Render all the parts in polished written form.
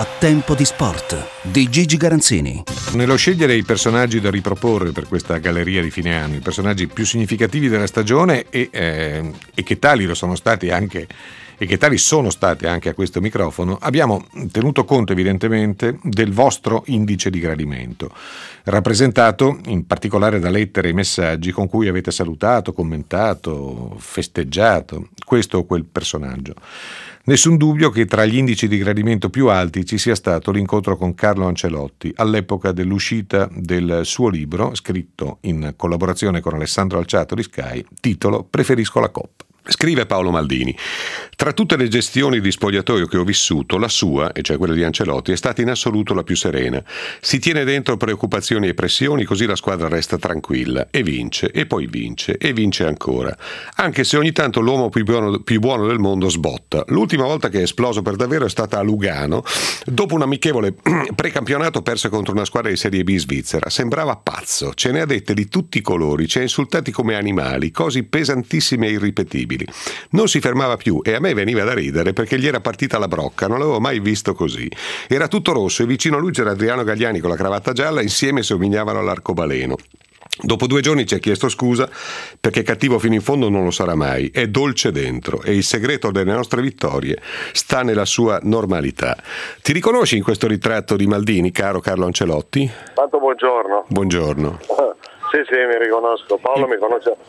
A tempo di sport di Gigi Garanzini. Nello scegliere i personaggi da riproporre per questa galleria di fine anno, i personaggi più significativi della stagione e che tali lo sono stati anche e che tali sono state anche a questo microfono, abbiamo tenuto conto evidentemente del vostro indice di gradimento, rappresentato in particolare da lettere e messaggi con cui avete salutato, commentato, festeggiato questo o quel personaggio. Nessun dubbio che tra gli indici di gradimento più alti ci sia stato l'incontro con Carlo Ancelotti all'epoca dell'uscita del suo libro, scritto in collaborazione con Alessandro Alciato di Sky, titolo Preferisco la Coppa. Scrive Paolo Maldini: tra tutte le gestioni di spogliatoio che ho vissuto, la sua, e cioè quella di Ancelotti, è stata in assoluto la più serena. Si tiene dentro preoccupazioni e pressioni, così la squadra resta tranquilla e vince, e poi vince, e vince ancora. Anche se ogni tanto l'uomo più buono del mondo sbotta. L'ultima volta che è esploso per davvero è stata a Lugano, dopo un amichevole precampionato perso contro una squadra di Serie B svizzera. Sembrava pazzo, ce ne ha dette di tutti i colori, ci ha insultati come animali, cose pesantissime e irripetibili. Non si fermava più e a me veniva da ridere perché gli era partita la brocca, non l'avevo mai visto così. Era tutto rosso e vicino a lui c'era Adriano Galliani con la cravatta gialla, insieme somigliavano all'arcobaleno. Dopo 2 giorni ci ha chiesto scusa perché cattivo fino in fondo non lo sarà mai, è dolce dentro e il segreto delle nostre vittorie sta nella sua normalità. Ti riconosci in questo ritratto di Maldini, caro Carlo Ancelotti? Tanto buongiorno. Buongiorno. Sì, mi riconosco. Paolo mi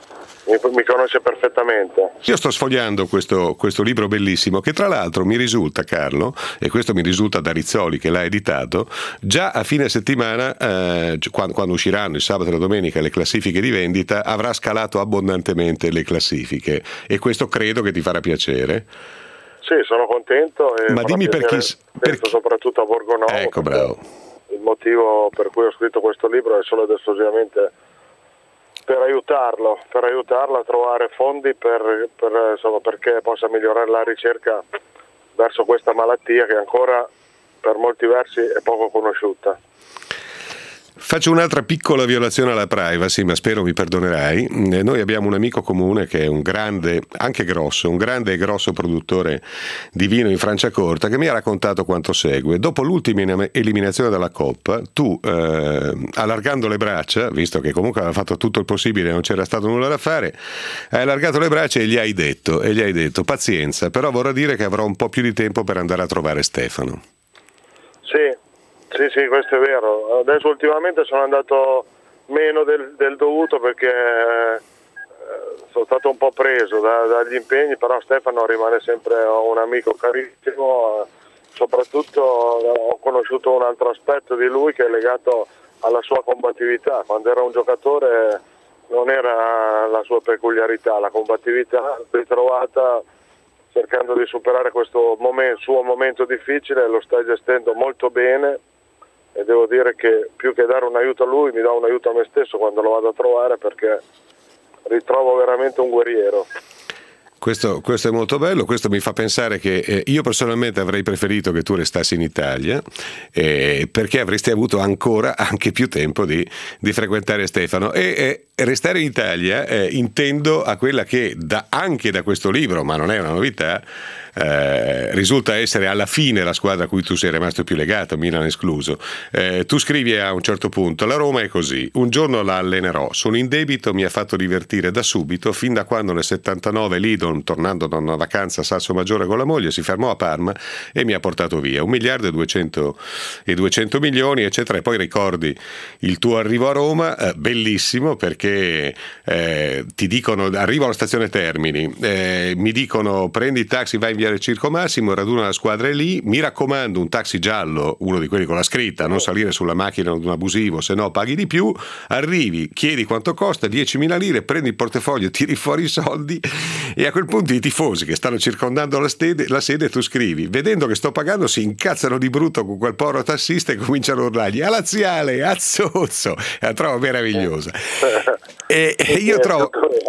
conosce perfettamente. Io sto sfogliando questo libro bellissimo che tra l'altro mi risulta, Carlo, e questo mi risulta da Rizzoli che l'ha editato, già a fine settimana, quando usciranno il sabato e la domenica le classifiche di vendita, avrà scalato abbondantemente le classifiche e questo credo che ti farà piacere. Sì, sono contento. E ma dimmi per chi... soprattutto a Borgonovo. Ecco, bravo. Il motivo per cui ho scritto questo libro è solo ed esclusivamente per aiutarlo a trovare fondi perché possa migliorare la ricerca verso questa malattia che ancora per molti versi è poco conosciuta. Faccio un'altra piccola violazione alla privacy, ma spero mi perdonerai. Noi abbiamo un amico comune che è un grande, anche grosso, un grande e grosso produttore di vino in Franciacorta, che mi ha raccontato quanto segue. Dopo l'ultima eliminazione dalla Coppa, tu, allargando le braccia, visto che comunque aveva fatto tutto il possibile e non c'era stato nulla da fare, hai allargato le braccia e gli hai detto pazienza, però vorrà dire che avrò un po' più di tempo per andare a trovare Stefano. Sì, questo è vero. Adesso ultimamente sono andato meno del dovuto perché sono stato un po' preso dagli impegni, però Stefano rimane sempre un amico carissimo. Soprattutto ho conosciuto un altro aspetto di lui che è legato alla sua combattività. Quando era un giocatore non era la sua peculiarità, la combattività ritrovata cercando di superare questo suo momento difficile, lo sta gestendo molto bene. E devo dire che più che dare un aiuto a lui mi dà un aiuto a me stesso quando lo vado a trovare, perché ritrovo veramente un guerriero. Questo è molto bello, questo mi fa pensare che io personalmente avrei preferito che tu restassi in Italia perché avresti avuto ancora anche più tempo di frequentare Stefano e restare in Italia intendo a quella che anche da questo libro, ma non è una novità, risulta essere alla fine la squadra a cui tu sei rimasto più legato, Milan escluso. Tu scrivi a un certo punto: la Roma è così, un giorno la allenerò, sono in debito, mi ha fatto divertire da subito, fin da quando nel 79 Lidon, tornando da una vacanza a Salsomaggiore con la moglie, si fermò a Parma e mi ha portato via 1 miliardo e 200 milioni eccetera. E poi ricordi il tuo arrivo a Roma, bellissimo, perché ti dicono: arrivo alla stazione Termini, mi dicono prendi il taxi, vai in Viale Circo Massimo, raduna la squadra è lì, mi raccomando un taxi giallo, uno di quelli con la scritta, non salire sulla macchina di un abusivo, se no paghi di più. Arrivi, chiedi quanto costa, 10.000 lire, prendi il portafoglio, tiri fuori i soldi e a quel punto i tifosi che stanno circondando la sede, tu scrivi: vedendo che sto pagando si incazzano di brutto con quel povero tassista e cominciano a urlargli a laziale, a zozzo, e la trovo meravigliosa. E io trovo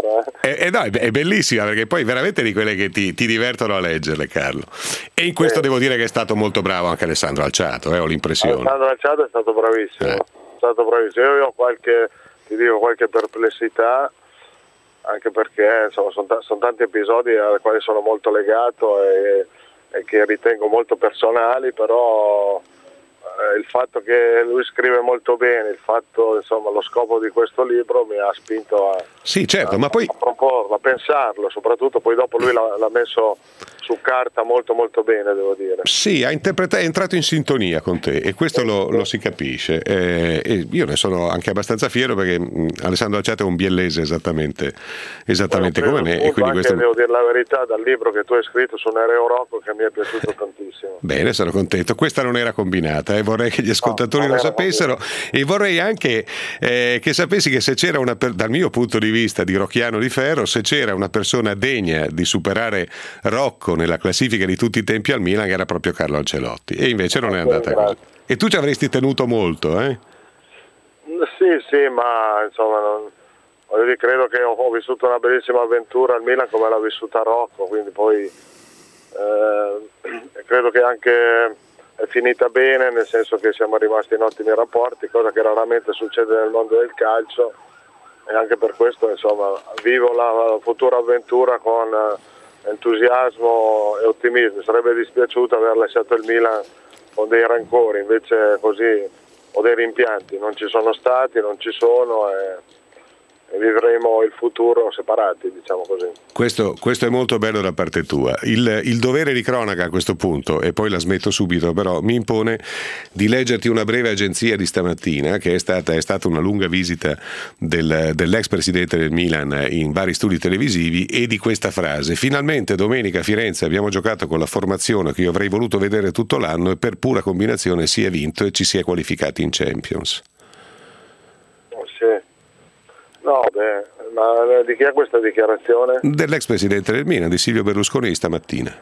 no, è bellissima, perché poi veramente di quelle che ti divertono a leggerle, Carlo. E in questo devo dire che è stato molto bravo anche Alessandro Alciato, ho l'impressione. Alessandro Alciato è stato bravissimo. Io ho qualche perplessità, anche perché insomma sono tanti episodi ai quali sono molto legato e e che ritengo molto personali, però il fatto che lui scrive molto bene, il fatto, insomma, lo scopo di questo libro mi ha spinto a, sì, certo, ma poi a proporlo, a pensarlo, soprattutto poi dopo lui l'ha messo su carta molto molto bene, devo dire. sì, è entrato in sintonia con te e questo lo si capisce, e io ne sono anche abbastanza fiero perché Alessandro Acciata è un biellese esattamente come me, e quindi questo... devo dire la verità, dal libro che tu hai scritto su Nereo Rocco, che mi è piaciuto tantissimo. Bene, sono contento. Questa non era combinata, vorrei che gli ascoltatori lo sapessero, e vorrei anche che sapessi che se c'era dal mio punto di vista di Rocchiano di Ferro, se c'era una persona degna di superare Rocco nella classifica di tutti i tempi al Milan, era proprio Carlo Ancelotti, e invece non è andata così. E tu ci avresti tenuto molto, eh? Sì, ma insomma credo che ho vissuto una bellissima avventura al Milan come l'ha vissuta Rocco, quindi poi credo che anche è finita bene, nel senso che siamo rimasti in ottimi rapporti, cosa che raramente succede nel mondo del calcio, e anche per questo, insomma, vivo la futura avventura con entusiasmo e ottimismo. Mi sarebbe dispiaciuto aver lasciato il Milan con dei rancori, invece così, o dei rimpianti, non ci sono stati, non ci sono, e vivremo il futuro separati, diciamo così. Questo è molto bello da parte tua. Il dovere di cronaca a questo punto, e poi la smetto subito, però mi impone di leggerti una breve agenzia di stamattina, che è stata una lunga visita dell'ex presidente del Milan in vari studi televisivi, e di questa frase: finalmente domenica a Firenze abbiamo giocato con la formazione che io avrei voluto vedere tutto l'anno, e per pura combinazione si è vinto e ci si è qualificati in Champions. Sì. No, ma di chi è questa dichiarazione? Dell'ex presidente del Milan, di Silvio Berlusconi, stamattina.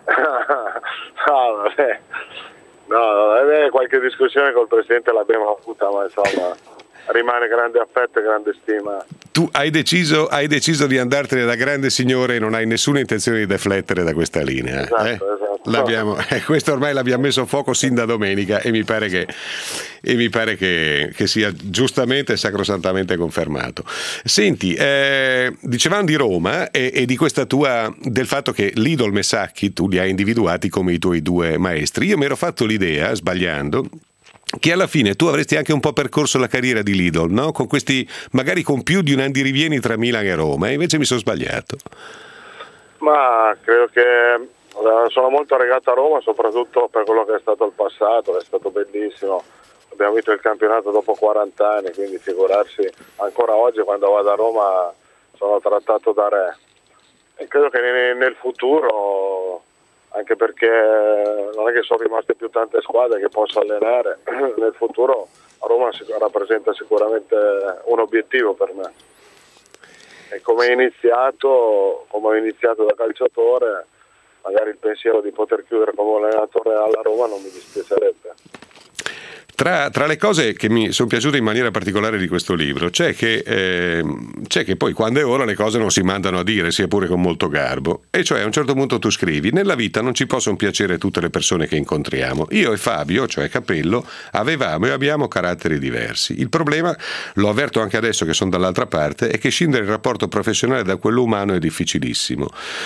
No, qualche discussione col presidente l'abbiamo avuta, ma insomma rimane grande affetto e grande stima. Tu hai deciso di andartene da grande signore e non hai nessuna intenzione di deflettere da questa linea. Esatto. Questo ormai l'abbiamo messo a fuoco sin da domenica, e mi pare che sia giustamente e sacrosantamente confermato. Senti, dicevamo di Roma e di questa del fatto che Lidl e Sacchi tu li hai individuati come i tuoi due maestri. Io mi ero fatto l'idea, sbagliando, che alla fine tu avresti anche un po' percorso la carriera di Lidl, no? Con questi, magari con più di un andirivieni tra Milan e Roma, e invece mi sono sbagliato. Ma credo che sono molto legato a Roma, soprattutto per quello che è stato il passato, è stato bellissimo. Abbiamo vinto il campionato dopo 40 anni, quindi figurarsi, ancora oggi quando vado a Roma sono trattato da re. E credo che nel futuro, anche perché non è che sono rimaste più tante squadre che posso allenare, nel futuro a Roma rappresenta sicuramente un obiettivo per me. E come ho iniziato da calciatore, magari il pensiero di poter chiudere come allenatore alla Roma non mi dispiacerebbe. Tra le cose che mi sono piaciute in maniera particolare di questo libro c'è che poi quando è ora le cose non si mandano a dire, sia pure con molto garbo, e cioè a un certo punto tu scrivi: nella vita non ci possono piacere tutte le persone che incontriamo. Io e Fabio, cioè Capello, avevamo e abbiamo caratteri diversi. Il problema, lo avverto anche adesso che sono dall'altra parte, è che scindere il rapporto professionale da quello umano è difficilissimo.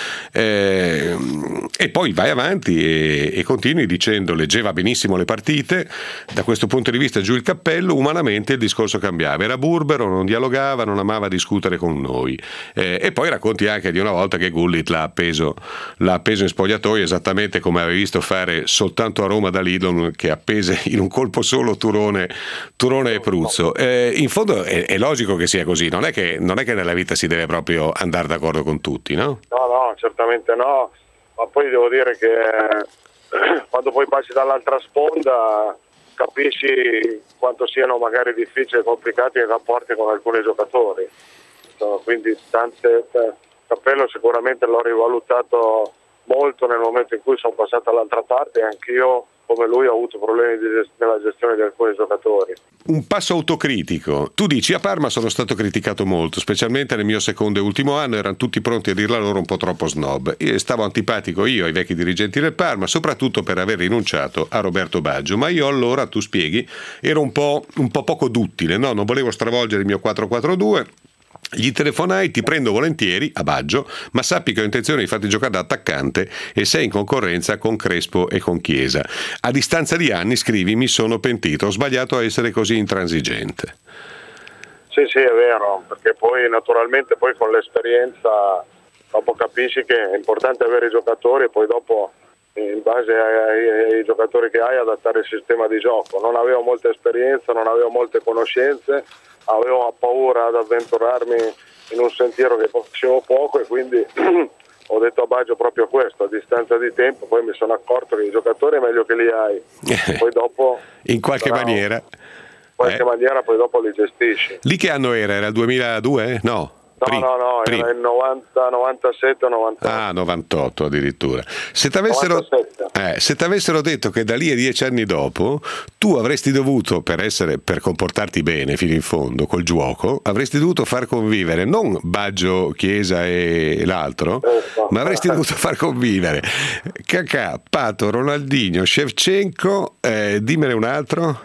E poi vai avanti e continui dicendo: leggeva benissimo le partite, da questo punto di vista giù il cappello, umanamente il discorso cambiava, era burbero, non dialogava, non amava discutere con noi, e poi racconti anche di una volta che Gullit l'ha appeso in spogliatoio, esattamente come avevi visto fare soltanto a Roma da Lidl, che appese in un colpo solo Turone e Pruzzo. In fondo è logico che sia così, non è che nella vita si deve proprio andare d'accordo con tutti, no? No, certamente no, ma poi devo dire che quando poi passi dall'altra sponda capisci quanto siano magari difficili e complicati i rapporti con alcuni giocatori. Quindi Cappello sicuramente l'ho rivalutato molto nel momento in cui sono passato all'altra parte, e anch'io come lui ho avuto problemi nella gestione di alcuni giocatori. Un passo autocritico. Tu dici: a Parma sono stato criticato molto, specialmente nel mio secondo e ultimo anno, erano tutti pronti a dirla loro un po' troppo snob. Io stavo antipatico ai vecchi dirigenti del Parma, soprattutto per aver rinunciato a Roberto Baggio, ma io allora, tu spieghi, ero un po' poco duttile, no? Non volevo stravolgere il mio 4-4-2, Gli telefonai: ti prendo volentieri a Baggio, ma sappi che ho intenzione di farti giocare da attaccante e sei in concorrenza con Crespo e con Chiesa. A distanza di anni, scrivi, mi sono pentito, ho sbagliato a essere così intransigente. Sì, è vero, perché poi naturalmente poi con l'esperienza dopo capisci che è importante avere i giocatori e poi dopo in base ai giocatori che hai adattare il sistema di gioco. Non avevo molta esperienza, non avevo molte conoscenze, avevo paura ad avventurarmi in un sentiero che conoscevo poco e quindi ho detto a Baggio proprio questo, a distanza di tempo poi mi sono accorto che i giocatori è meglio che li hai, poi dopo in qualche maniera poi dopo li gestisci. Lì che anno era? Era il 2002? No. No, era il 90, 97, 98. Ah, 98 addirittura. Se t'avessero detto che da lì a 10 anni dopo tu avresti dovuto, per comportarti bene fino in fondo col gioco, avresti dovuto far convivere non Baggio, Chiesa e l'altro, ma avresti dovuto far convivere Kakà, Pato, Ronaldinho, Shevchenko, dimmene un altro.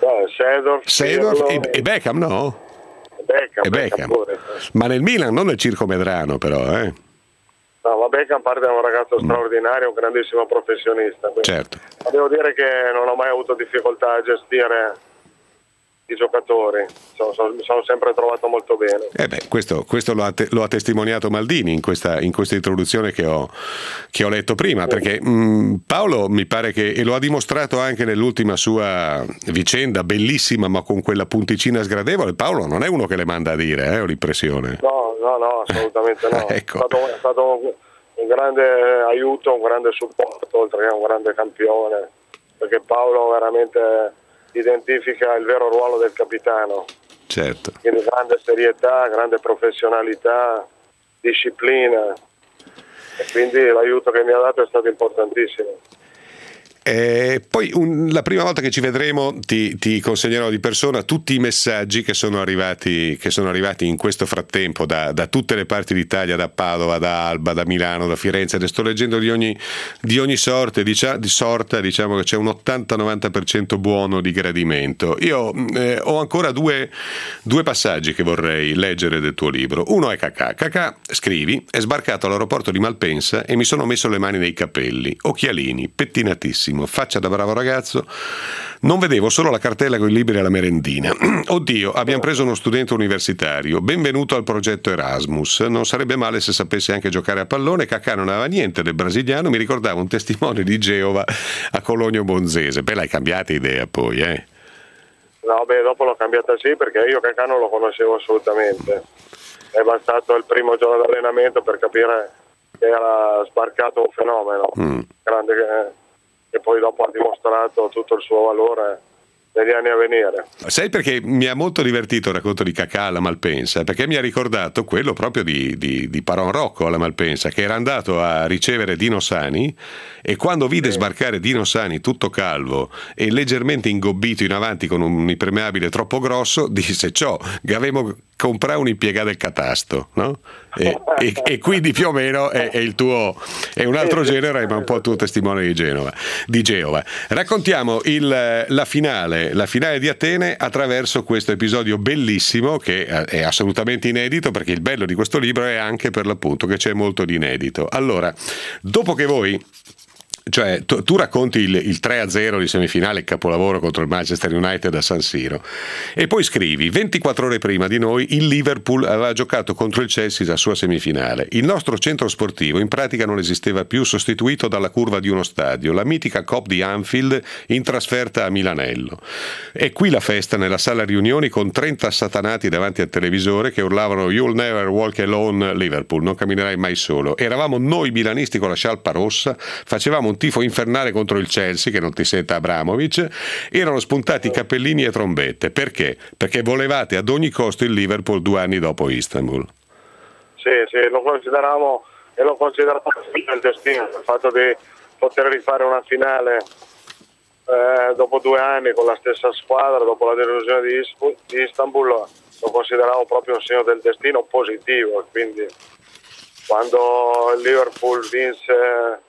Seedorf e Beckham, no? Beckham. Ma nel Milan, non nel Circo Medrano, però. No, ma Beckham parte da un ragazzo straordinario, un grandissimo professionista. Certo. Ma devo dire che non ho mai avuto difficoltà a gestire i giocatori, mi sono sempre trovato molto bene. Questo lo ha testimoniato Maldini in questa introduzione che ho letto prima, perché Paolo mi pare che, e lo ha dimostrato anche nell'ultima sua vicenda bellissima ma con quella punticina sgradevole, Paolo non è uno che le manda a dire, ho l'impressione. No, assolutamente no. Ecco. È stato un grande aiuto, un grande supporto, oltre che un grande campione, perché Paolo veramente identifica il vero ruolo del capitano. Certo. Quindi grande serietà, grande professionalità, disciplina, e quindi l'aiuto che mi ha dato è stato importantissimo. Poi la prima volta che ci vedremo ti consegnerò di persona tutti i messaggi che sono arrivati in questo frattempo da tutte le parti d'Italia, da Padova, da Alba, da Milano, da Firenze. Ne sto leggendo di ogni sorta, diciamo che c'è un 80-90% buono di gradimento. Io ho ancora due passaggi che vorrei leggere del tuo libro. Uno è Kakà. Kakà, scrivi, è sbarcato all'aeroporto di Malpensa e mi sono messo le mani nei capelli, occhialini, pettinatissimo, faccia da bravo ragazzo, non vedevo, solo la cartella con i libri alla merendina. Oddio, abbiamo preso uno studente universitario, benvenuto al progetto Erasmus, non sarebbe male se sapesse anche giocare a pallone. Kakà non aveva niente del brasiliano, mi ricordava un testimone di Geova a Cologno Monzese. L'hai cambiata idea poi, No, dopo l'ho cambiata sì, perché io Kakà non lo conoscevo assolutamente, è bastato il primo giorno di allenamento per capire che era sbarcato un fenomeno grande che poi dopo ha dimostrato tutto il suo valore negli anni a venire. Sai perché mi ha molto divertito il racconto di Kakà alla Malpensa? Perché mi ha ricordato quello proprio di Paron Rocco alla Malpensa, che era andato a ricevere Dino Sani e quando vide sbarcare Dino Sani tutto calvo e leggermente ingobbito in avanti con un impermeabile troppo grosso, disse: ciò, Gavemo comprare un impiegato del catasto, no? E quindi più o meno è il tuo, è un altro genere, ma un po' il tuo testimone di Geova. Raccontiamo la finale di Atene attraverso questo episodio bellissimo che è assolutamente inedito, perché il bello di questo libro è anche per l'appunto che c'è molto di inedito. Allora, dopo che voi, cioè tu racconti il 3-0 di semifinale, il capolavoro contro il Manchester United a San Siro, e poi scrivi: 24 ore prima di noi il Liverpool aveva giocato contro il Chelsea la sua semifinale. Il nostro centro sportivo in pratica non esisteva più, sostituito dalla curva di uno stadio, la mitica Cop di Anfield in trasferta a Milanello. E qui la festa nella sala riunioni con 30 assatanati davanti al televisore che urlavano "You'll never walk alone Liverpool", non camminerai mai solo. Eravamo noi milanisti con la sciarpa rossa, facevamo un tifo infernale contro il Chelsea, che non ti senta Abramovic. Erano spuntati cappellini e trombette. Perché? Perché volevate ad ogni costo il Liverpool 2 anni dopo Istanbul. Sì, lo consideravamo e lo consideravo il destino, il fatto di poter rifare una finale dopo 2 anni con la stessa squadra, dopo la delusione di Istanbul, lo consideravo proprio un segno del destino positivo. Quindi quando il Liverpool vinse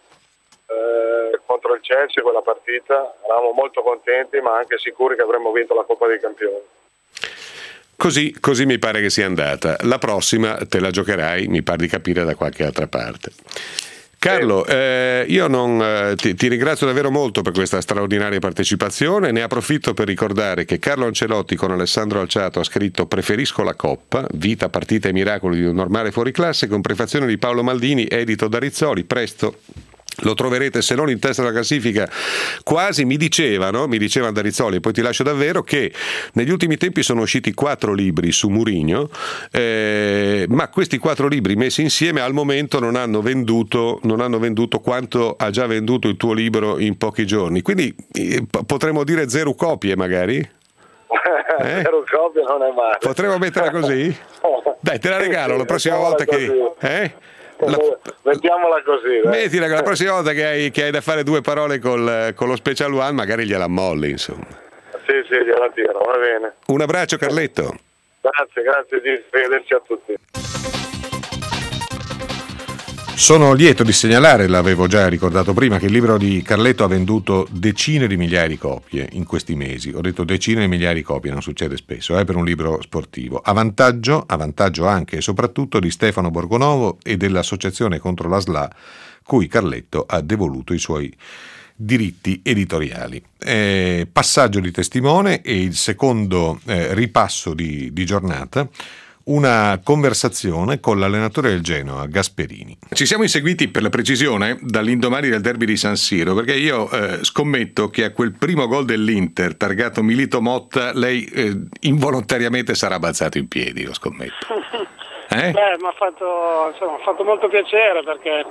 contro il Chelsea quella partita eravamo molto contenti, ma anche sicuri che avremmo vinto la Coppa dei Campioni. Così mi pare che sia andata. La prossima te la giocherai, mi pare di capire, da qualche altra parte. Carlo, io ti ringrazio davvero molto per questa straordinaria partecipazione. Ne approfitto per ricordare che Carlo Ancelotti con Alessandro Alciato ha scritto Preferisco la Coppa, vita, partita e miracoli di un normale fuoriclasse, con prefazione di Paolo Maldini, edito da Rizzoli. Presto lo troverete, se non in testa alla classifica, quasi. Mi dicevano da Rizzoli, e poi ti lascio davvero, che negli ultimi tempi sono usciti 4 libri su Mourinho, ma questi 4 libri messi insieme al momento non hanno venduto quanto ha già venduto il tuo libro in pochi giorni, quindi potremmo dire 0 copie magari? 0 copie non è male. Potremmo metterla così? Dai, te la regalo la prossima volta che... Mettiamola così, dai. Mettila che la prossima volta che hai da fare 2 parole con lo Special One magari gliela molli, insomma. Sì, gliela tiro, va bene. Un abbraccio, Carletto. Grazie Gigi, arrivederci a tutti. Sono lieto di segnalare, l'avevo già ricordato prima, che il libro di Carletto ha venduto decine di migliaia di copie in questi mesi. Ho detto decine di migliaia di copie, non succede spesso, per un libro sportivo. A vantaggio anche e soprattutto di Stefano Borgonovo e dell'Associazione contro la SLA, cui Carletto ha devoluto i suoi diritti editoriali. Passaggio di testimone e il secondo ripasso di giornata. Una conversazione con l'allenatore del Genoa, Gasperini. Ci siamo inseguiti, per la precisione, dall'indomani del derby di San Siro, perché io scommetto che a quel primo gol dell'Inter, targato Milito Motta, lei involontariamente sarà balzato in piedi, lo scommetto. Mi ha fatto molto piacere, perché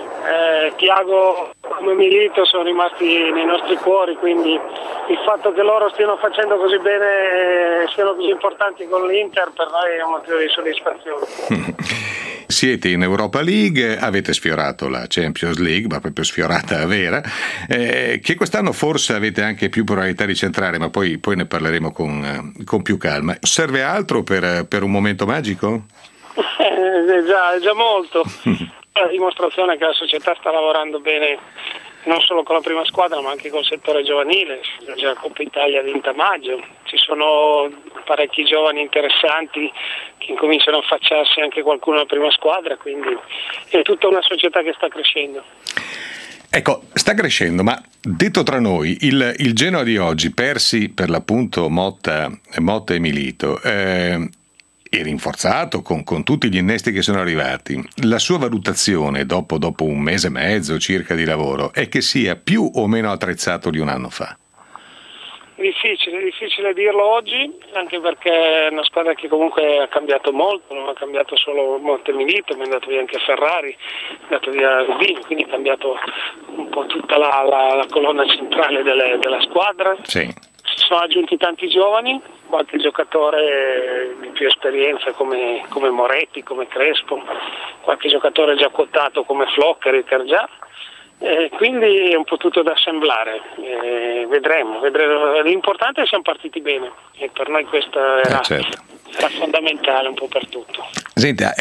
Thiago come Milito sono rimasti nei nostri cuori, quindi il fatto che loro stiano facendo così bene, siano così importanti con l'Inter, per noi è un motivo di soddisfazione. Siete in Europa League, avete sfiorato la Champions League, ma proprio sfiorata vera, che quest'anno forse avete anche più probabilità di centrare, ma poi ne parleremo con più calma. Serve altro per un momento magico? È già molto. È la dimostrazione che la società sta lavorando bene non solo con la prima squadra, ma anche col settore giovanile. Già la Coppa Italia vinta a maggio, ci sono parecchi giovani interessanti che incominciano a affacciarsi, anche qualcuno alla prima squadra, quindi è tutta una società che sta crescendo. Ecco, sta crescendo, ma detto tra noi, il Genoa di oggi, persi per l'appunto Motta e Milito, e rinforzato con tutti gli innesti che sono arrivati, la sua valutazione dopo un mese e mezzo circa di lavoro è che sia più o meno attrezzato di un anno fa? Difficile dirlo oggi, anche perché è una squadra che comunque ha cambiato molto, non ha cambiato solo Motta e Milito, ma è andato via anche Ferrari, è andato via Rubini, quindi è cambiato un po' tutta la colonna centrale della squadra. Sì. Si sono aggiunti tanti giovani, qualche giocatore di più esperienza come Moretti, come Crespo, qualche giocatore già quotato come Flocker e Cargià, quindi è un po' tutto da assemblare, vedremo. L'importante è che siamo partiti bene e per noi questo era fondamentale un po' per tutto. Senta,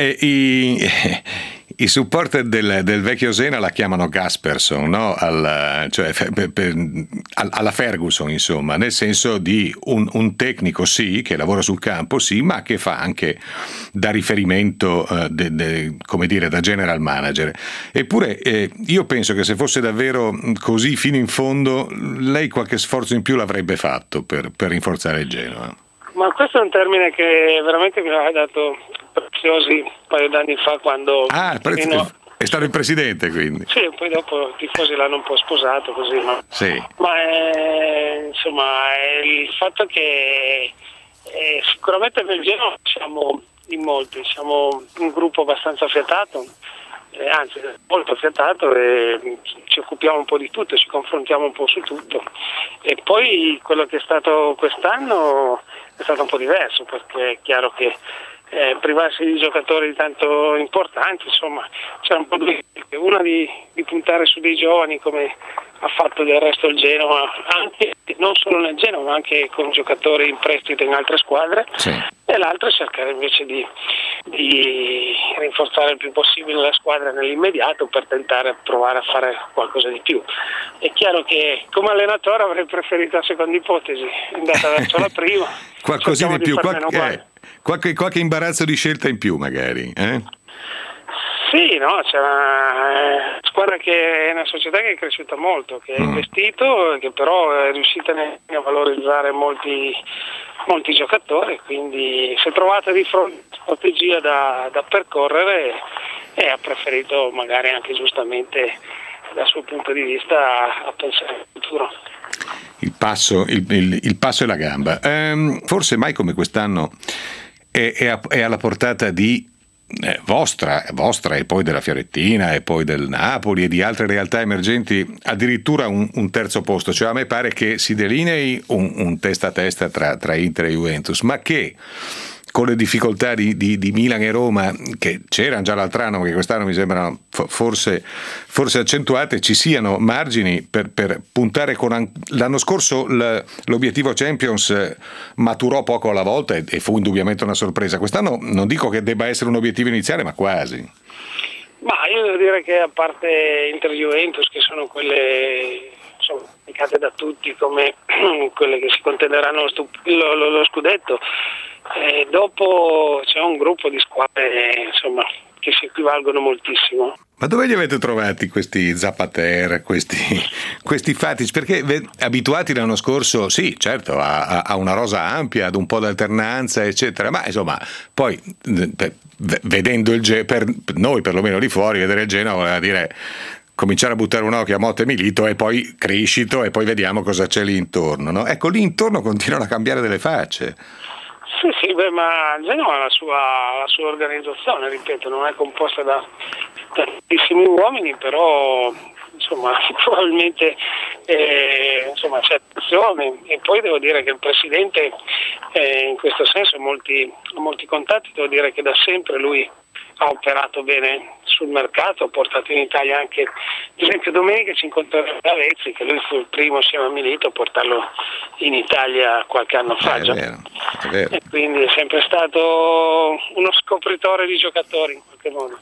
i supporter del vecchio Sena la chiamano Gasperson, no? Alla Ferguson, insomma, nel senso di un tecnico sì, che lavora sul campo sì, ma che fa anche da riferimento, come dire, da general manager. Eppure io penso che se fosse davvero così fino in fondo, lei qualche sforzo in più l'avrebbe fatto per rinforzare il Genoa. Ma questo è un termine che veramente mi aveva dato preziosi un paio d'anni fa, quando è stato il presidente, quindi. Sì, poi dopo i tifosi l'hanno un po' sposato così, no? Sì. Ma insomma, il fatto che sicuramente nel Genoa siamo in molti, siamo un gruppo abbastanza affiatato, anzi molto affiatato, e ci occupiamo un po' di tutto, ci confrontiamo un po' su tutto. E poi quello che è stato quest'anno è stato un po' diverso, perché è chiaro che privarsi di giocatori tanto importanti, insomma, c'era un po' una di puntare su dei giovani come ha fatto del resto il Genoa, anche non solo nel Genoa ma anche con giocatori in prestito in altre squadre, sì. E l'altro è cercare invece di rinforzare il più possibile la squadra nell'immediato per tentare provare a fare qualcosa di più. È chiaro che come allenatore avrei preferito la seconda ipotesi, è andata verso la prima. Qualcosina di più, Qualche imbarazzo di scelta in più magari, eh? Sì, no, c'è una squadra che è una società che è cresciuta molto, che ha investito, che però è riuscita a valorizzare molti giocatori, quindi si è trovata di fronte a una strategia da percorrere e ha preferito magari anche giustamente dal suo punto di vista a pensare al futuro. Il passo e la gamba. Forse mai come quest'anno è alla portata di vostra e poi della Fiorentina e poi del Napoli e di altre realtà emergenti addirittura un terzo posto, cioè a me pare che si delinei un testa a testa tra Inter e Juventus, ma che con le difficoltà di Milan e Roma che c'erano già l'altro anno, ma che quest'anno mi sembrano forse accentuate, ci siano margini per puntare l'anno scorso l'obiettivo Champions maturò poco alla volta e fu indubbiamente una sorpresa. Quest'anno non dico che debba essere un obiettivo iniziale, ma quasi. Ma io devo dire che a parte Inter e Juventus, che sono quelle indicate da tutti come quelle che si contenderanno lo scudetto, dopo c'è un gruppo di squadre che si equivalgono moltissimo. Ma dove li avete trovati questi Zapater, questi Fatic? Perché abituati l'anno scorso, sì, certo, a una rosa ampia, ad un po' d'alternanza, eccetera, ma insomma, poi vedendo per noi perlomeno di fuori, vedere il Genoa voleva dire cominciare a buttare un occhio a Motta e Milito e poi Criscito e poi vediamo cosa c'è lì intorno, no? Ecco, lì intorno continuano a cambiare delle facce. Sì, ma Genoa ha la sua organizzazione, ripeto, non è composta da tantissimi uomini, però probabilmente c'è attenzione, e poi devo dire che il presidente in questo senso ha molti contatti, devo dire che da sempre lui ha operato bene sul mercato, ha portato in Italia anche, ad esempio domenica ci incontreremo a Vezzi, che lui fu il primo assieme a Milito a portarlo in Italia qualche anno fa già. È vero. E quindi è sempre stato uno scopritore di giocatori in qualche modo.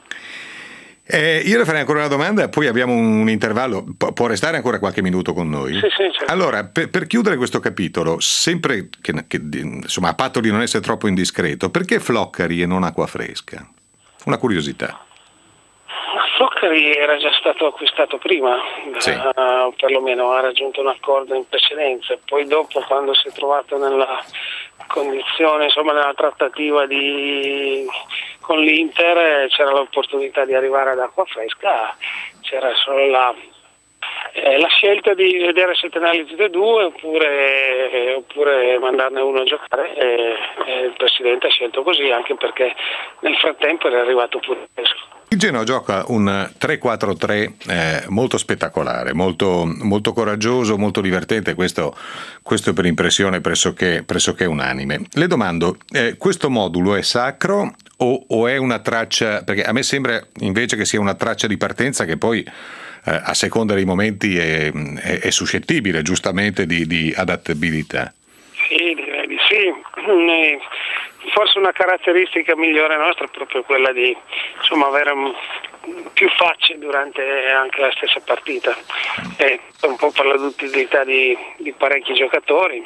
Io le farei ancora una domanda, poi abbiamo un intervallo, può restare ancora qualche minuto con noi? Sì, certo. Allora, per chiudere questo capitolo, sempre che a patto di non essere troppo indiscreto, perché Floccari e non Acquafresca? Una curiosità. Floccari era già stato acquistato prima, sì. Perlomeno ha raggiunto un accordo in precedenza, poi dopo, quando si è trovato nella condizione, nella trattativa con l'Inter, c'era l'opportunità di arrivare ad Acquafresca, c'era solo la scelta di vedere se tenerli tutti e due oppure mandarne uno a giocare, e il presidente ha scelto così, anche perché nel frattempo era arrivato pure adesso. Il Genoa gioca un 3-4-3 molto spettacolare, molto, molto coraggioso, molto divertente, questo è per impressione pressoché unanime. Le domando, questo modulo è sacro o è una traccia, perché a me sembra invece che sia una traccia di partenza che poi a seconda dei momenti è suscettibile giustamente di adattabilità. Sì, direi di sì. Forse una caratteristica migliore nostra è proprio quella di avere più facce durante anche la stessa partita, un po' per la duttilità di parecchi giocatori,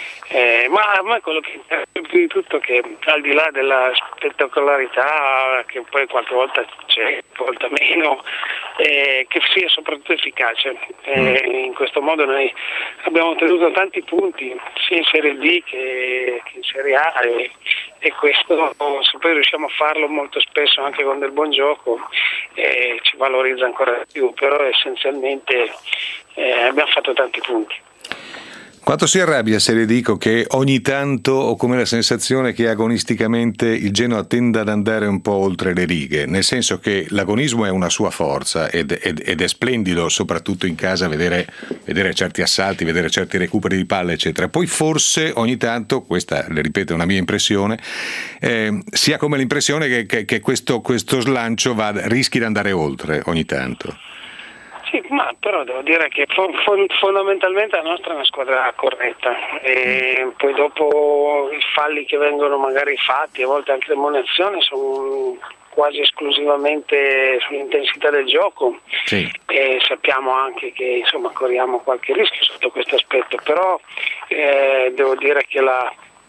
ma quello che interessa più di tutto è che, al di là della spettacolarità che poi qualche volta c'è, qualche volta meno, che sia soprattutto efficace. In questo modo noi abbiamo ottenuto tanti punti sia in Serie B che in Serie A, e questo, se poi riusciamo a farlo molto spesso anche con del buon gioco, ci valorizza ancora di più, però essenzialmente abbiamo fatto tanti punti. Quanto si arrabbia se le dico che ogni tanto ho come la sensazione che agonisticamente il Genoa tenda ad andare un po' oltre le righe, nel senso che l'agonismo è una sua forza ed è splendido, soprattutto in casa, vedere certi assalti, vedere certi recuperi di palle, eccetera. Poi forse ogni tanto, questa, le ripeto, è una mia impressione, si ha come l'impressione che questo slancio rischi di andare oltre ogni tanto. Sì, ma però devo dire che fondamentalmente la nostra è una squadra corretta, e poi dopo i falli che vengono magari fatti, a volte anche le munizioni, sono quasi esclusivamente sull'intensità del gioco, sì. E sappiamo anche che corriamo qualche rischio sotto questo aspetto, però devo dire che la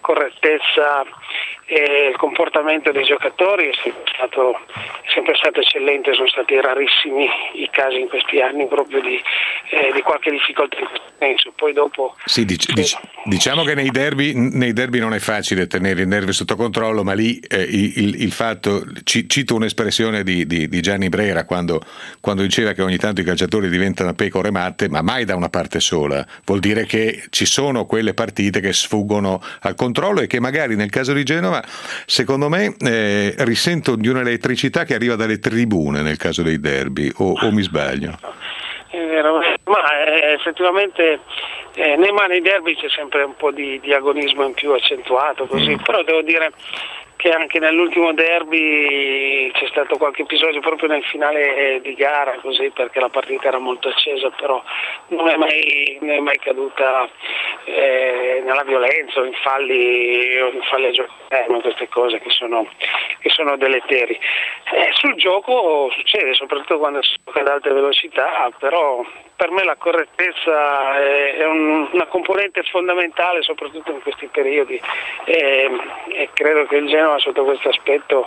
correttezza e il comportamento dei giocatori è sempre stato eccellente. Sono stati rarissimi i casi in questi anni proprio di qualche difficoltà in questo senso. Poi dopo diciamo che nei derby non è facile tenere i nervi sotto controllo, ma lì il fatto, cito un'espressione di Gianni Brera quando diceva che ogni tanto i calciatori diventano pecore matte, ma mai da una parte sola. Vuol dire che ci sono quelle partite che sfuggono al controllo e che magari nel caso di Genova, secondo me, risentono di un'elettricità che arriva dalle tribune nel caso dei derby, o mi sbaglio? È vero, ma effettivamente nei derby c'è sempre un po' di agonismo in più accentuato così, però devo dire che anche nell'ultimo derby c'è stato qualche episodio proprio nel finale di gara, così, perché la partita era molto accesa, però non è mai caduta nella violenza o in falli a gioco, queste cose che sono deleteri. Sul gioco succede, soprattutto quando si gioca ad alte velocità, però per me la correttezza è una componente fondamentale, soprattutto in questi periodi, e credo che il Genoa sotto questo aspetto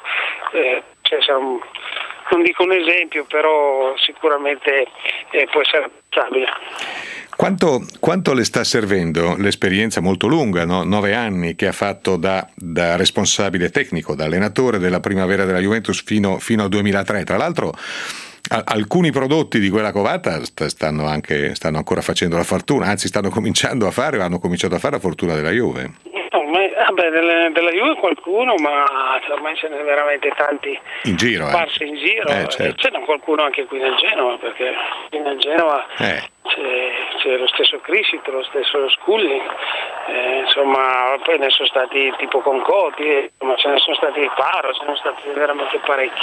non dico un esempio, però sicuramente può essere stabile. Quanto le sta servendo l'esperienza molto lunga, no? 9 anni che ha fatto da responsabile tecnico, da allenatore della primavera della Juventus fino al 2003? Tra l'altro alcuni prodotti di quella covata stanno ancora facendo la fortuna, anzi hanno cominciato a fare la fortuna della Juve. Della Juve qualcuno, ma ormai ce n'è veramente tanti in sparsi in giro. Certo. C'è qualcuno anche qui nel Genova, perché qui nel Genova c'è lo stesso Criscito, lo stesso Sculling, insomma, poi ne sono stati tipo Concoti, ma ce ne sono stati Paro, ce ne sono stati veramente parecchi.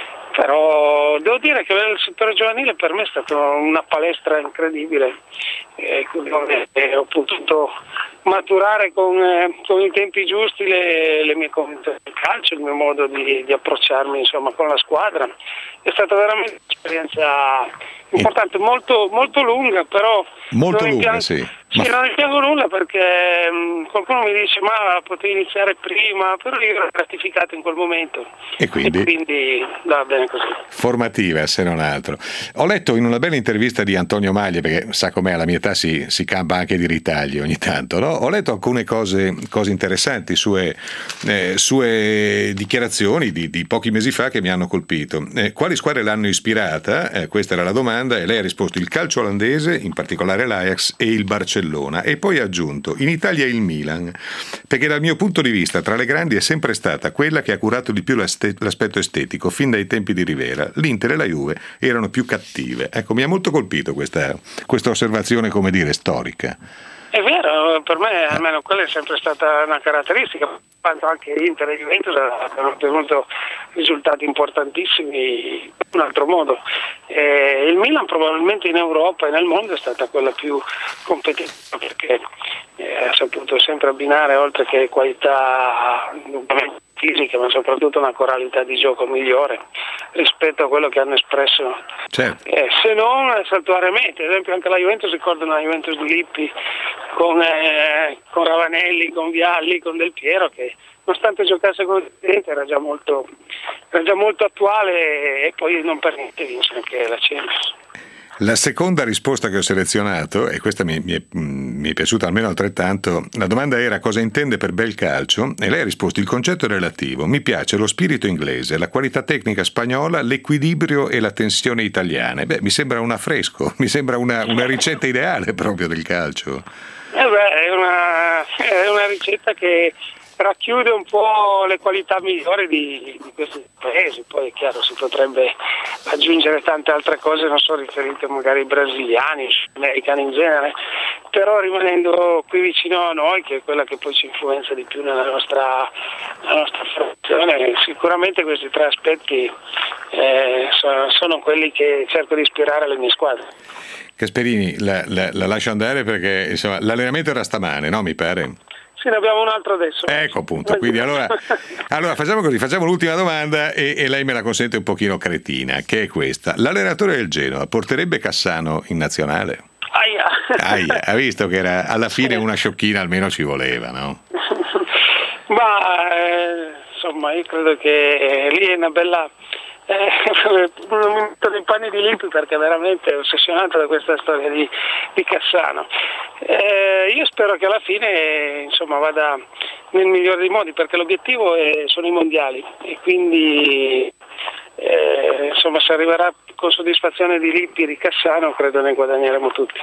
Però devo dire che il settore giovanile per me è stata una palestra incredibile, dove ho potuto maturare con i tempi giusti le mie convinzioni del calcio, il mio modo di approcciarmi, insomma, con la squadra. È stata veramente un'esperienza importante, molto, molto lunga, però molto lunga, sì. Non rimpiango nulla, perché qualcuno mi dice ma potevi iniziare prima, però io ero gratificato in quel momento e quindi va bene così. Formativa, se non altro. Ho letto in una bella intervista di Antonio Maglia, perché sa com'è, alla mia età si campa anche di ritagli ogni tanto, no? Ho letto alcune cose interessanti, sue dichiarazioni di pochi mesi fa che mi hanno colpito. Quali squadre l'hanno ispirata? Questa era la domanda, e lei ha risposto il calcio olandese, in particolare l'Ajax e il Barcellona, e poi ha aggiunto in Italia il Milan, perché dal mio punto di vista tra le grandi è sempre stata quella che ha curato di più l'aspetto estetico fin dai tempi di Rivera. L'Inter e la Juve erano più cattive. Ecco, mi ha molto colpito questa osservazione, come dire, storica. È vero, per me almeno quella è sempre stata una caratteristica, quanto anche Inter e Juventus hanno ottenuto risultati importantissimi in un altro modo. Il Milan probabilmente in Europa e nel mondo è stata quella più competitiva, perché ha saputo sempre abbinare, oltre che qualità fisiche, ma soprattutto una coralità di gioco migliore rispetto a quello che hanno espresso, certo. Se non saltuariamente. Ad esempio anche la Juventus, ricordo una Juventus di Lippi con Ravanelli, con Vialli, con Del Piero, che nonostante giocasse con l'Inter era già molto attuale, e poi non per niente vince anche la Champions. La seconda risposta che ho selezionato, e questa mi è piaciuta almeno altrettanto, la domanda era cosa intende per bel calcio, e lei ha risposto il concetto è relativo, mi piace lo spirito inglese, la qualità tecnica spagnola, l'equilibrio e la tensione italiane. Mi sembra un affresco, mi sembra una ricetta ideale proprio del calcio. È una ricetta che racchiude un po' le qualità migliori di questi paesi. Poi è chiaro, si potrebbe aggiungere tante altre cose, non so, riferite magari ai brasiliani, agli americani in genere, però rimanendo qui vicino a noi, che è quella che poi ci influenza di più nella nostra formazione, sicuramente questi tre aspetti sono quelli che cerco di ispirare alle mie squadre. Gasperini, la lascio andare perché insomma l'allenamento era stamane, no? Mi pare. Sì, ne abbiamo un altro adesso. Ecco appunto, quindi allora facciamo così, facciamo l'ultima domanda e lei me la consente un pochino cretina, che è questa. L'allenatore del Genoa porterebbe Cassano in nazionale? Aia, ha visto che era alla fine una sciocchina almeno ci voleva, no? Insomma, io credo che lì è una bella... non mi metto nei panni di Lippi perché veramente è ossessionato da questa storia di Cassano. Io spero che alla fine insomma vada nel migliore dei modi, perché l'obiettivo sono i mondiali e quindi insomma se arriverà con soddisfazione di Lippi e di Cassano credo ne guadagneremo tutti.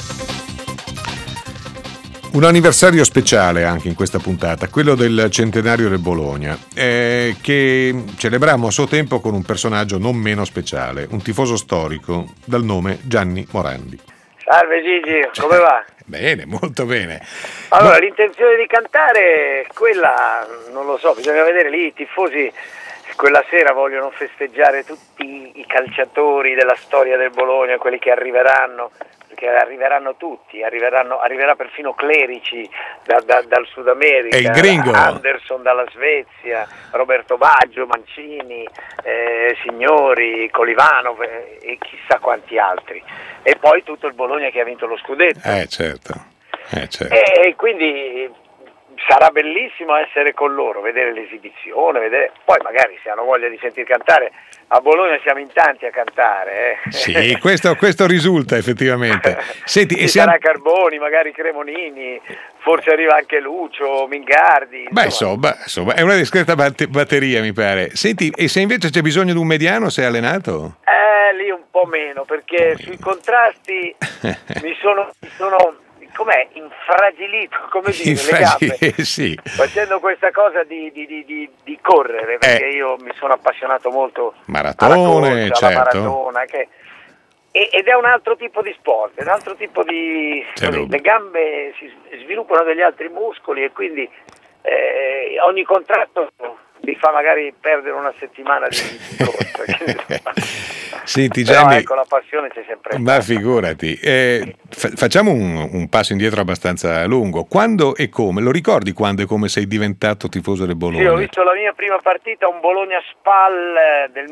Un anniversario speciale anche in questa puntata, quello del centenario del Bologna, che celebrammo a suo tempo con un personaggio non meno speciale, un tifoso storico dal nome Gianni Morandi. Salve Gigi, come va? Bene, molto bene. Allora, l'intenzione di cantare, quella, non lo so, bisogna vedere lì, i tifosi quella sera vogliono festeggiare tutti i calciatori della storia del Bologna, quelli che arriveranno, perché arriveranno tutti, arriverà perfino Clerici dal Sud America, e il gringo Anderson dalla Svezia, Roberto Baggio, Mancini, Signori, Colivanov e chissà quanti altri. E poi tutto il Bologna che ha vinto lo scudetto. Certo. E quindi sarà bellissimo essere con loro, vedere l'esibizione, poi magari se hanno voglia di sentir cantare, a Bologna siamo in tanti a cantare. Sì, questo risulta effettivamente. Senti, ci sarà Carboni, magari Cremonini, forse arriva anche Lucio, Mingardi. Insomma, è una discreta batteria mi pare. Senti, e se invece c'è bisogno di un mediano, sei allenato? Lì un po' meno, perché sui contrasti mi sono com'è, infragilito, come dire, le gambe, sì. Facendo questa cosa di correre, perché io mi sono appassionato molto maratone, alla maratona, ed è un altro tipo di sport, è un altro tipo di... le gambe si sviluppano degli altri muscoli e quindi ogni contratto mi fa magari perdere una settimana di corsa. Senti Gianni, però ecco, la passione c'è sempre. Ma figurati, facciamo un passo indietro abbastanza lungo. Quando e come, lo ricordi quando e come sei diventato tifoso del Bologna? Sì, ho visto la mia prima partita, un Bologna-Spal del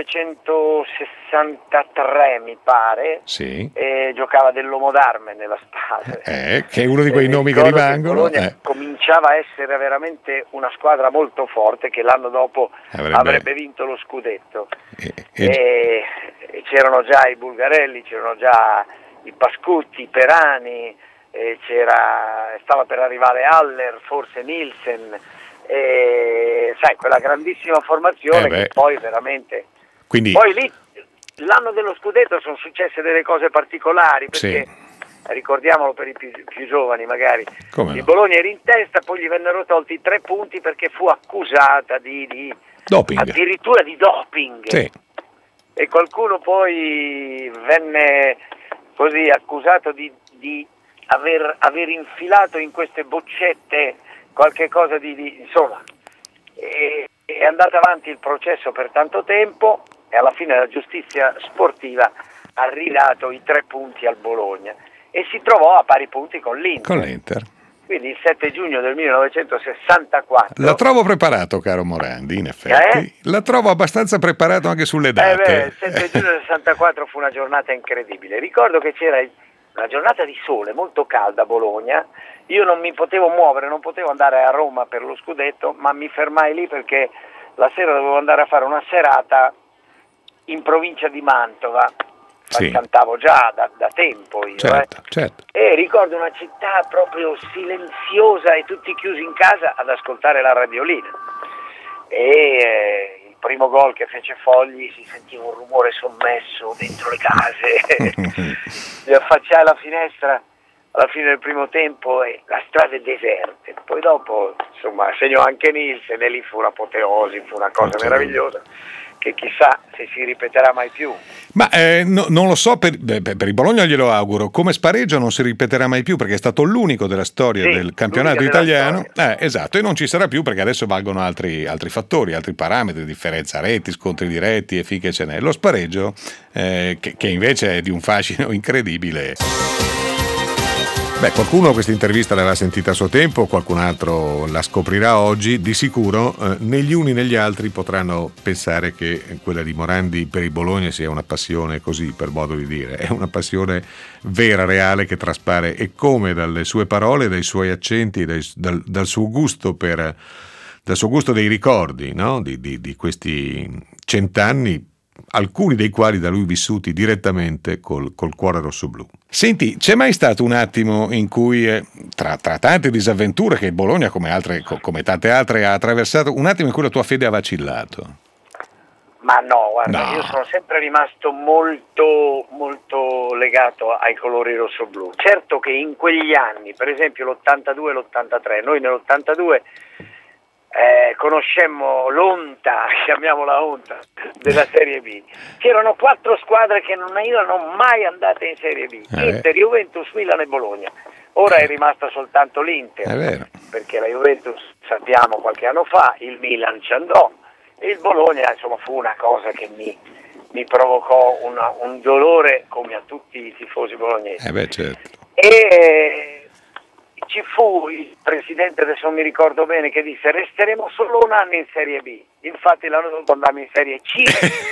1963 mi pare, sì. E giocava dell'Uomo d'Arme nella Spal. Che è uno di quei nomi che rimangono. Che Bologna cominciava a essere veramente una squadra molto forte che l'anno dopo avrebbe vinto lo scudetto. E c'erano già i Bulgarelli, c'erano già i Pascutti, i Perani, stava per arrivare Haller, forse Nielsen, sai, quella grandissima formazione che poi veramente... Quindi... Poi lì, l'anno dello scudetto sono successe delle cose particolari, perché ricordiamolo per i più giovani magari, il Bologna era in testa, poi gli vennero tolti 3 punti perché fu accusata di doping. Addirittura di doping. Sì. E qualcuno poi venne così accusato di aver infilato in queste boccette qualche cosa insomma, è andato avanti il processo per tanto tempo e alla fine la giustizia sportiva ha ridato i 3 punti al Bologna e si trovò a pari punti con l'Inter. Quindi il 7 giugno del 1964. La trovo preparato, caro Morandi, in effetti. La trovo abbastanza preparato anche sulle date. Il 7 giugno del 64 fu una giornata incredibile. Ricordo che c'era una giornata di sole molto calda a Bologna. Io non mi potevo muovere, non potevo andare a Roma per lo scudetto, ma mi fermai lì perché la sera dovevo andare a fare una serata in provincia di Mantova. Sì. Cantavo già da tempo io, certo. E ricordo una città proprio silenziosa e tutti chiusi in casa ad ascoltare la radiolina e il primo gol che fece Fogli si sentiva un rumore sommesso dentro le case. Mi affacciai alla finestra alla fine del primo tempo e la strada è deserte, poi dopo insomma segnò anche Nielsen e lì fu un'apoteosi, fu una cosa meravigliosa che chissà se si ripeterà mai più. Ma non lo so, per il Bologna glielo auguro, come spareggio non si ripeterà mai più perché è stato l'unico della storia del campionato italiano, esatto, e non ci sarà più perché adesso valgono altri fattori, altri parametri, differenza reti, scontri diretti e finché ce n'è. Lo spareggio che invece è di un fascino incredibile. Beh, qualcuno questa intervista l'aveva sentita a suo tempo, qualcun altro la scoprirà oggi. Di sicuro né gli uni né gli altri potranno pensare che quella di Morandi per il Bologna sia una passione così, per modo di dire. È una passione vera, reale, che traspare e come dalle sue parole, dai suoi accenti, dal suo gusto dal suo gusto dei ricordi, no? di questi 100 anni, alcuni dei quali da lui vissuti direttamente col cuore rossoblu. Senti, c'è mai stato un attimo in cui, tra tante disavventure che il Bologna, come tante altre, ha attraversato, un attimo in cui la tua fede ha vacillato? Ma no, guarda, No. io sono sempre rimasto molto, molto legato ai colori rossoblu. Certo che in quegli anni, per esempio l'82 e l'83, noi nell'82 conoscemmo l'onta, chiamiamola onta, della Serie B. C'erano 4 squadre che non erano mai andate in Serie B, Inter, Juventus, Milan e Bologna. Ora è rimasta soltanto l'Inter, È vero. perché la Juventus, sappiamo, qualche anno fa, il Milan ci andò, e il Bologna, insomma, fu una cosa che mi provocò un dolore, come a tutti i tifosi bolognesi. Certo. E ci fu il presidente, adesso non mi ricordo bene, che disse: resteremo solo un anno in Serie B. Infatti l'anno dopo andammo in Serie C.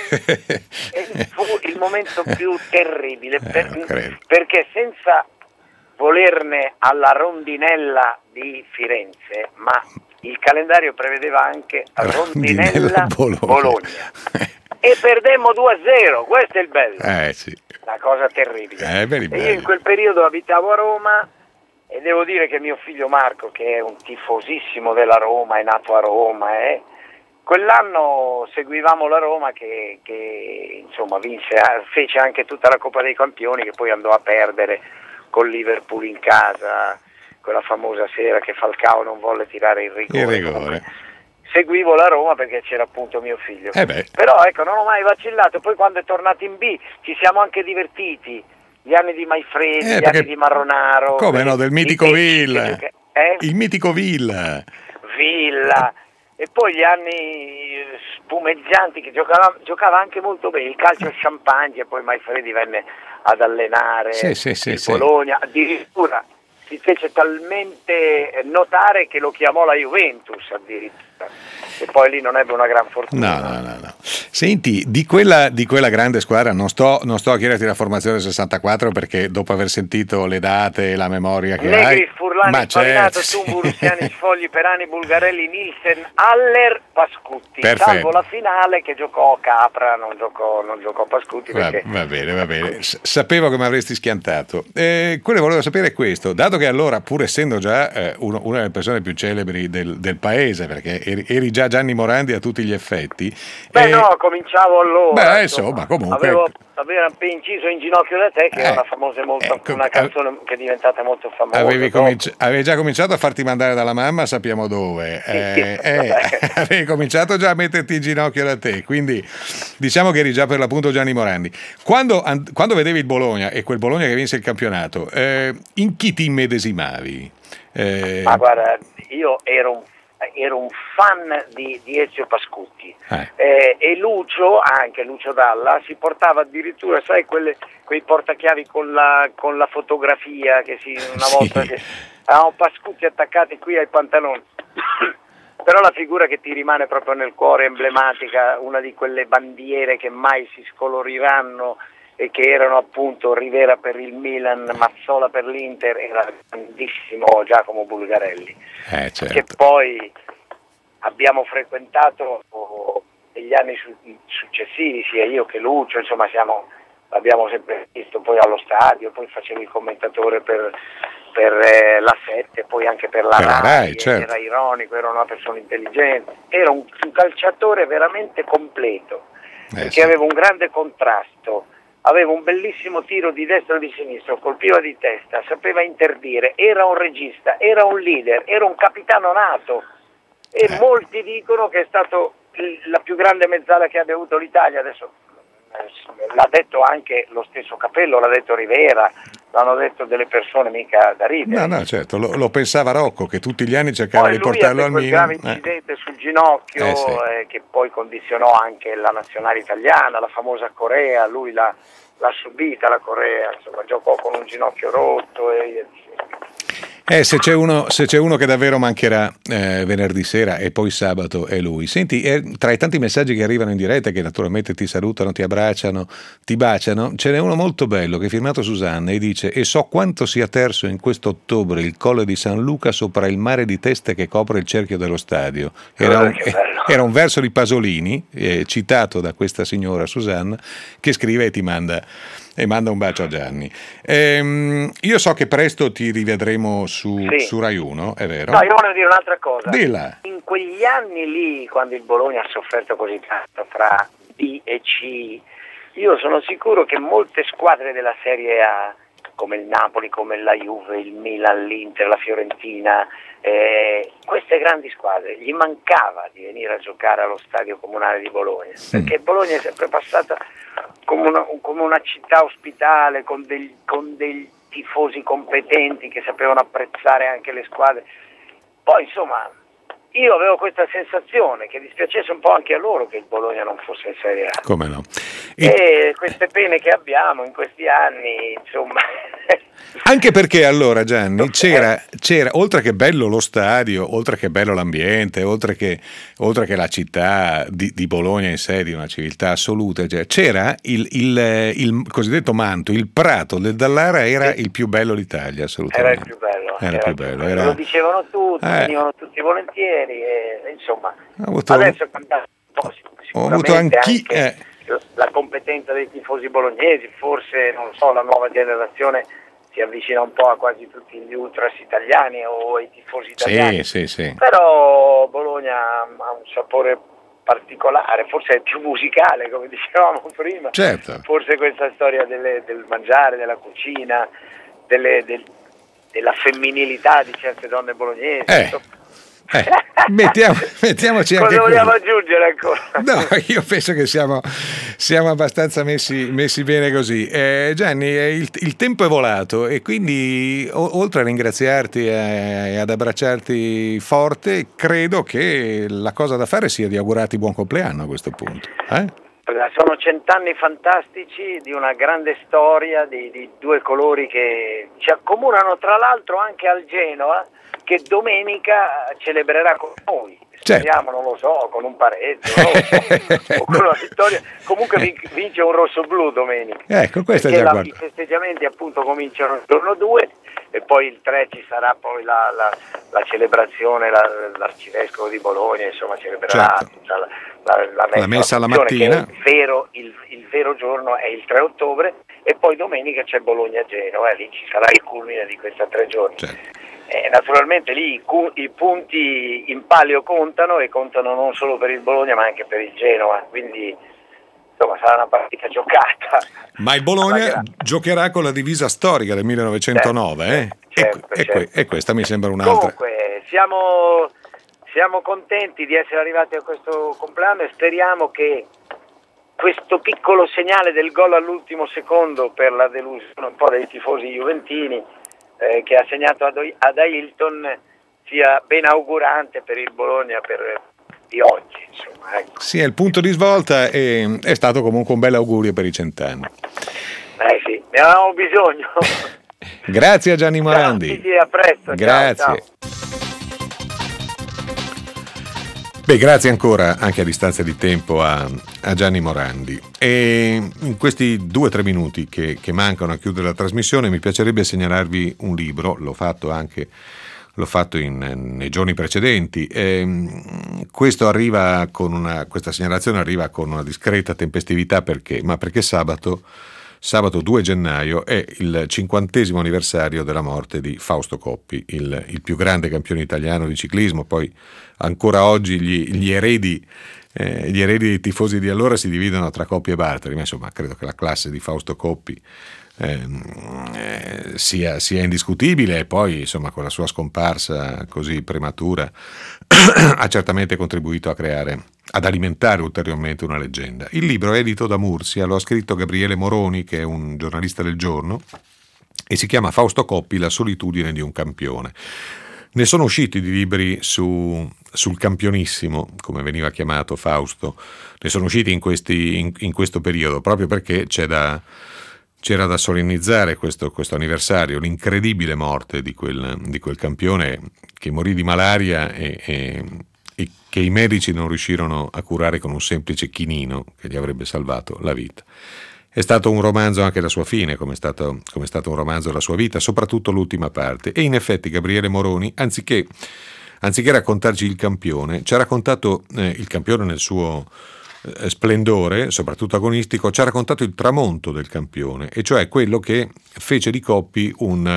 E fu il momento più terribile, perché senza volerne alla rondinella di Firenze, ma il calendario prevedeva anche Rondinella Bologna. E perdemmo 2-0, questo è il bello. Sì. Una cosa terribile. Very E io in quel periodo abitavo a Roma, e devo dire che mio figlio Marco, che è un tifosissimo della Roma, è nato a Roma, quell'anno seguivamo la Roma che insomma fece anche tutta la Coppa dei Campioni, che poi andò a perdere con Liverpool in casa, quella famosa sera che Falcao non volle tirare il rigore. Seguivo la Roma perché c'era appunto mio figlio. Però ecco, non ho mai vacillato. Poi quando è tornato in B ci siamo anche divertiti. Gli anni di Maifredi, gli anni di Marronaro. Come no, del mitico Villa. Il mitico Villa. E poi gli anni spumeggianti, che giocava anche molto bene, il calcio champagne, e poi Maifredi venne ad allenare il Bologna. Addirittura si fece talmente notare che lo chiamò la Juventus addirittura, e poi lì non ebbe una gran fortuna. No. Senti, di quella grande squadra non sto a chiederti la formazione del 64, perché dopo aver sentito le date e la memoria che Negri, hai, Furlani, Pavinato, Tumbu, Russiani, Sfogli, Perani, Bulgarelli, Nielsen, Haller, Pascutti. Perfetto. Salvo la finale che giocò Capra, non giocò Pascutti. Perché... Va bene. Sapevo che mi avresti schiantato. Quello che volevo sapere è questo: dato che allora, pur essendo già una delle persone più celebri del paese, perché eri già Gianni Morandi a tutti gli effetti. No, cominciavo allora. Insomma, comunque. Avevo appena inciso In ginocchio da te, che è una canzone che è diventata molto famosa. Avevi già cominciato a farti mandare dalla mamma, sappiamo dove. Avevi cominciato già a metterti in ginocchio da te, quindi diciamo che eri già per l'appunto Gianni Morandi. Quando vedevi il Bologna, e quel Bologna che vinse il campionato, in chi ti immedesimavi? Ma guarda, io ero un fan di Ezio Pascutti, e Lucio Dalla si portava addirittura, sai, quei portachiavi con la fotografia che una volta che avevamo Pascutti attaccati qui ai pantaloni. Però la figura che ti rimane proprio nel cuore, emblematica, una di quelle bandiere che mai si scoloriranno e che erano appunto Rivera per il Milan, Mazzola per l'Inter, era il grandissimo Giacomo Bulgarelli, certo. Che poi abbiamo frequentato negli anni successivi, sia io che Lucio, insomma l'abbiamo sempre visto poi allo stadio, poi facevo il commentatore per la 7, poi anche per la Rai, certo. Era ironico, era una persona intelligente, era un calciatore veramente completo, perché aveva un grande contrasto, aveva un bellissimo tiro di destra e di sinistra, colpiva di testa, sapeva interdire, era un regista, era un leader, era un capitano nato, e molti dicono che è stato la più grande mezzala che abbia avuto l'Italia. Adesso l'ha detto anche lo stesso Capello, l'ha detto Rivera, l'hanno detto delle persone mica da ridere. No, certo, lo pensava Rocco, che tutti gli anni cercava di portarlo al Milan. Poi lui grave incidente sul ginocchio, che poi condizionò anche la nazionale italiana, la famosa Corea, lui l'ha subita la Corea, insomma giocò con un ginocchio rotto, Se c'è uno che davvero mancherà venerdì sera e poi sabato è lui. Senti, tra i tanti messaggi che arrivano in diretta, che naturalmente ti salutano, ti abbracciano, ti baciano, ce n'è uno molto bello che è firmato Susanna e dice: e so quanto sia terso in questo ottobre il Colle di San Luca sopra il mare di teste che copre il cerchio dello stadio. Era un verso di Pasolini, citato da questa signora Susanna, che scrive e ti manda un bacio a Gianni. Io so che presto ti rivedremo su Rai 1, è vero? No, io volevo dire un'altra cosa. Dilla. In quegli anni lì, quando il Bologna ha sofferto così tanto tra B e C, io sono sicuro che molte squadre della Serie A, come il Napoli, come la Juve, il Milan, l'Inter, la Fiorentina, queste grandi squadre, gli mancava di venire a giocare allo stadio comunale di Bologna, perché Bologna è sempre passata come una città ospitale, con dei tifosi competenti che sapevano apprezzare anche le squadre. Poi insomma io avevo questa sensazione che dispiacesse un po' anche a loro che il Bologna non fosse in Serie A. Come no? E queste pene che abbiamo in questi anni, insomma. Anche perché allora, Gianni, c'era oltre che bello lo stadio, oltre che bello l'ambiente, oltre che la città di Bologna in sé, di una civiltà assoluta, c'era il cosiddetto manto, il prato del Dallara era il più bello d'Italia, assolutamente. Era il più bello. Era più bello. Lo dicevano tutti, venivano tutti volentieri, e insomma, adesso è cambiato un po', sicuramente anche la competenza dei tifosi bolognesi, forse, non so, la nuova generazione si avvicina un po' a quasi tutti gli ultras italiani o ai tifosi italiani. Sì. Però Bologna ha un sapore particolare, forse è più musicale, come dicevamo prima. Certo. Forse questa storia del mangiare, della cucina, della femminilità di certe donne bolognesi. Mettiamoci anche cosa vogliamo aggiungere ancora? No, io penso che siamo abbastanza messi bene così. Gianni, il tempo è volato e quindi oltre a ringraziarti e ad abbracciarti forte, credo che la cosa da fare sia di augurarti buon compleanno a questo punto. Sono 100 anni fantastici di una grande storia di due colori che ci accomunano, tra l'altro anche al Genoa, che domenica celebrerà con noi. Speriamo, non lo so, con un pareggio, o con una vittoria. Comunque vince un rosso-blu domenica. Ecco, questo è già i festeggiamenti appunto cominciano il giorno 2 e poi il 3 ci sarà poi la celebrazione, l'arcivescovo di Bologna, insomma, celebrerà tutta la messa alla mattina. Il vero giorno è il 3 ottobre e poi domenica c'è Bologna-Genoa, lì ci sarà il culmine di questi 3 giorni. Certo. Naturalmente lì i punti in palio contano, e contano non solo per il Bologna ma anche per il Genoa, quindi insomma sarà una partita giocata. Ma il Bologna giocherà con la divisa storica del 1909, certo. E questa mi sembra un'altra. Comunque siamo contenti di essere arrivati a questo compleanno e speriamo che questo piccolo segnale del gol all'ultimo secondo, per la delusione un po' dei tifosi juventini, che ha segnato ad Ailton, sia ben augurante per il Bologna di oggi, insomma, ecco. Sì, è il punto di svolta e è stato comunque un bel augurio per i 100 anni. Sì, ne avevamo bisogno. Grazie a Gianni Morandi. Sì, a presto. Grazie. Ciao. Grazie ancora, anche a distanza di tempo, a Gianni Morandi. E in questi 2 o 3 minuti che mancano a chiudere la trasmissione mi piacerebbe segnalarvi un libro, l'ho fatto nei giorni precedenti. Questa segnalazione arriva con una discreta tempestività perché sabato 2 gennaio è il 50° anniversario della morte di Fausto Coppi, il più grande campione italiano di ciclismo. Poi ancora oggi gli eredi dei tifosi di allora si dividono tra Coppi e Bartoli, ma insomma credo che la classe di Fausto Coppi sia indiscutibile, e poi insomma con la sua scomparsa così prematura ha certamente contribuito ad alimentare ulteriormente una leggenda. Il libro è edito da Mursia, lo ha scritto Gabriele Moroni, che è un giornalista del Giorno, e si chiama Fausto Coppi, la solitudine di un campione. Ne sono usciti di libri sul campionissimo, come veniva chiamato Fausto, ne sono usciti in questo periodo, proprio perché c'è da c'era da solennizzare questo anniversario, l'incredibile morte di quel campione che morì di malaria e che i medici non riuscirono a curare con un semplice chinino che gli avrebbe salvato la vita. È stato un romanzo anche la sua fine, come è stato un romanzo la sua vita, soprattutto l'ultima parte. E in effetti Gabriele Moroni, anziché raccontarci il campione, ci ha raccontato il campione nel suo splendore, soprattutto agonistico, ci ha raccontato il tramonto del campione, e cioè quello che fece di Coppi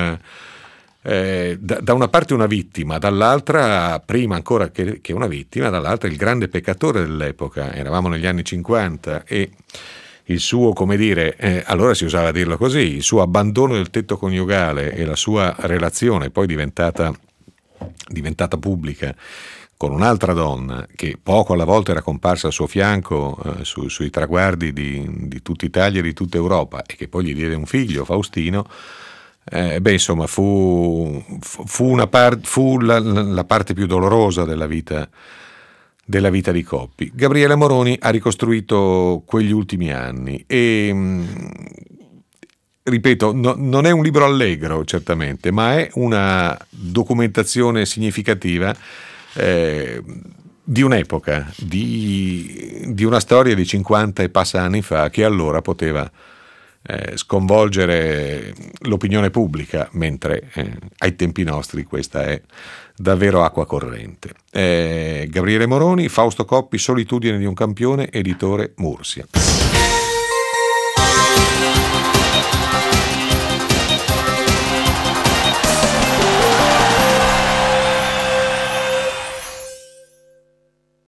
da una parte una vittima, dall'altra, prima ancora che una vittima, dall'altra il grande peccatore dell'epoca. Eravamo negli anni 50 e il suo, come dire, allora si usava dirlo così, il suo abbandono del tetto coniugale e la sua relazione poi diventata pubblica con un'altra donna che poco alla volta era comparsa al suo fianco sui traguardi di tutta Italia e di tutta Europa, e che poi gli diede un figlio, Faustino. Insomma, fu la parte più dolorosa della vita di Coppi. Gabriele Moroni ha ricostruito quegli ultimi anni e, ripeto, non è un libro allegro certamente, ma è una documentazione significativa di un'epoca, di una storia di 50 e passa anni fa, che allora poteva sconvolgere l'opinione pubblica, mentre ai tempi nostri questa è davvero acqua corrente. Gabriele Moroni, Fausto Coppi, Solitudine di un campione, editore Mursia.